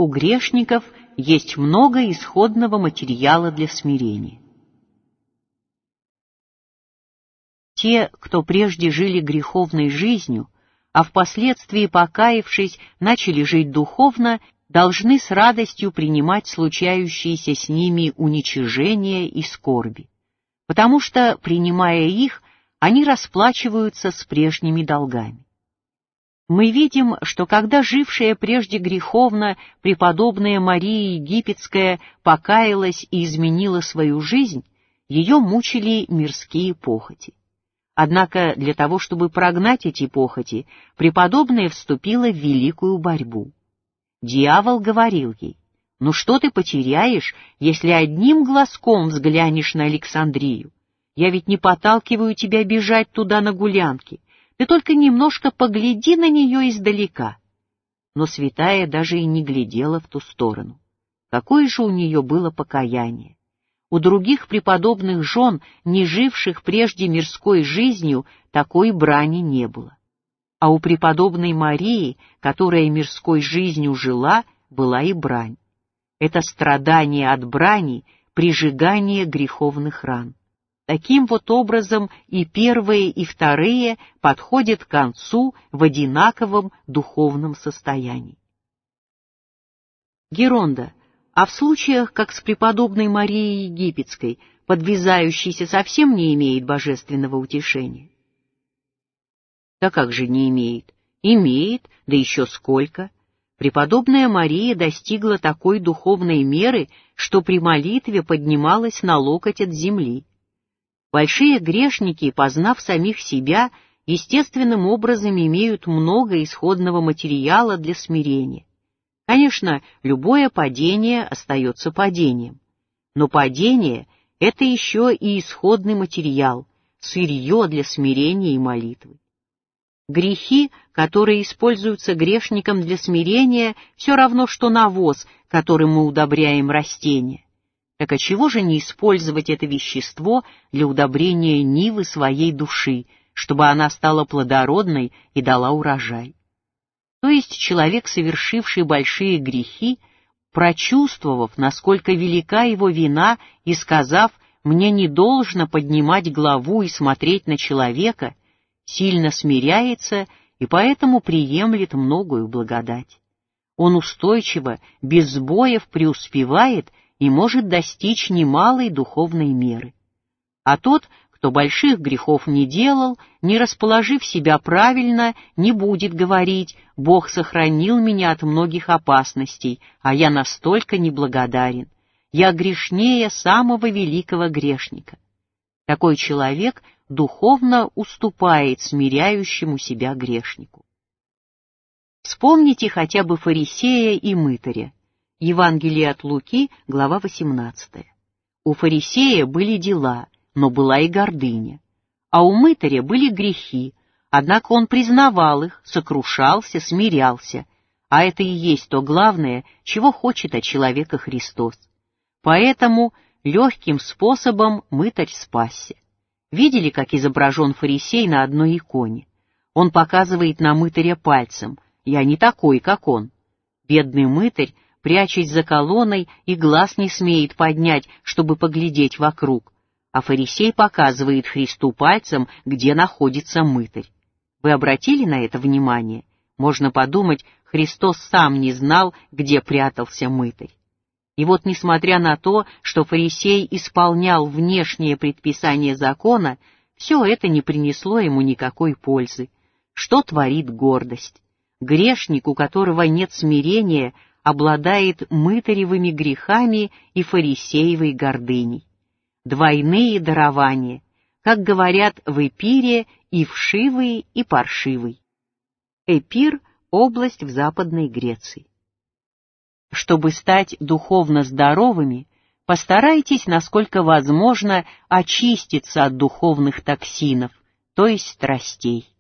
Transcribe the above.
У грешников есть много исходного материала для смирения. Те, кто прежде жили греховной жизнью, а впоследствии, покаявшись, начали жить духовно, должны с радостью принимать случающиеся с ними уничижения и скорби, потому что, принимая их, они расплачиваются с прежними долгами. Мы видим, что когда жившая прежде греховно преподобная Мария Египетская покаялась и изменила свою жизнь, ее мучили мирские похоти. Однако для того, чтобы прогнать эти похоти, преподобная вступила в великую борьбу. Дьявол говорил ей: «Ну что ты потеряешь, если одним глазком взглянешь на Александрию? Я ведь не подталкиваю тебя бежать туда на гулянки. Ты только немножко погляди на нее издалека». Но святая даже и не глядела в ту сторону. Какое же у нее было покаяние! У других преподобных жен, не живших прежде мирской жизнью, такой брани не было. А у преподобной Марии, которая мирской жизнью жила, была и брань. Это страдание от брани, прижигание греховных ран. Таким вот образом и первые, и вторые подходят к концу в одинаковом духовном состоянии. Геронда, а в случаях, как с преподобной Марией Египетской, подвязающийся совсем не имеет божественного утешения? Да как же не имеет? Имеет, да еще сколько. Преподобная Мария достигла такой духовной меры, что при молитве поднималась на локоть от земли. Большие грешники, познав самих себя, естественным образом имеют много исходного материала для смирения. Конечно, любое падение остается падением, но падение — это еще и исходный материал, сырье для смирения и молитвы. Грехи, которые используются грешником для смирения, все равно, что навоз, которым мы удобряем растения. Так отчего же не использовать это вещество для удобрения нивы своей души, чтобы она стала плодородной и дала урожай? То есть человек, совершивший большие грехи, прочувствовав, насколько велика его вина, и сказав: «Мне не должно поднимать главу и смотреть на человека», сильно смиряется и поэтому приемлет многою благодать. Он устойчиво, без сбоев преуспевает и может достичь немалой духовной меры. А тот, кто больших грехов не делал, не расположив себя правильно, не будет говорить: «Бог сохранил меня от многих опасностей, а я настолько неблагодарен. Я грешнее самого великого грешника». Такой человек духовно уступает смиряющему себя грешнику. Вспомните хотя бы фарисея и мытаря. Евангелие от Луки, глава 18. У фарисея были дела, но была и гордыня. А у мытаря были грехи, однако он признавал их, сокрушался, смирялся. А это и есть то главное, чего хочет от человека Христос. Поэтому легким способом мытарь спасся. Видели, как изображен фарисей на одной иконе? Он показывает на мытаря пальцем: «Я не такой, как он». Бедный мытарь, прячась за колонной, и глаз не смеет поднять, чтобы поглядеть вокруг. А фарисей показывает Христу пальцем, где находится мытарь. Вы обратили на это внимание? Можно подумать, Христос сам не знал, где прятался мытарь. И вот, несмотря на то, что фарисей исполнял внешние предписания закона, все это не принесло ему никакой пользы. Что творит гордость? Грешник, у которого нет смирения, обладает мытаревыми грехами и фарисеевой гордыней. Двойные дарования, как говорят в Эпире, и вшивый, и паршивый. Эпир — область в Западной Греции. Чтобы стать духовно здоровыми, постарайтесь, насколько возможно, очиститься от духовных токсинов, то есть страстей.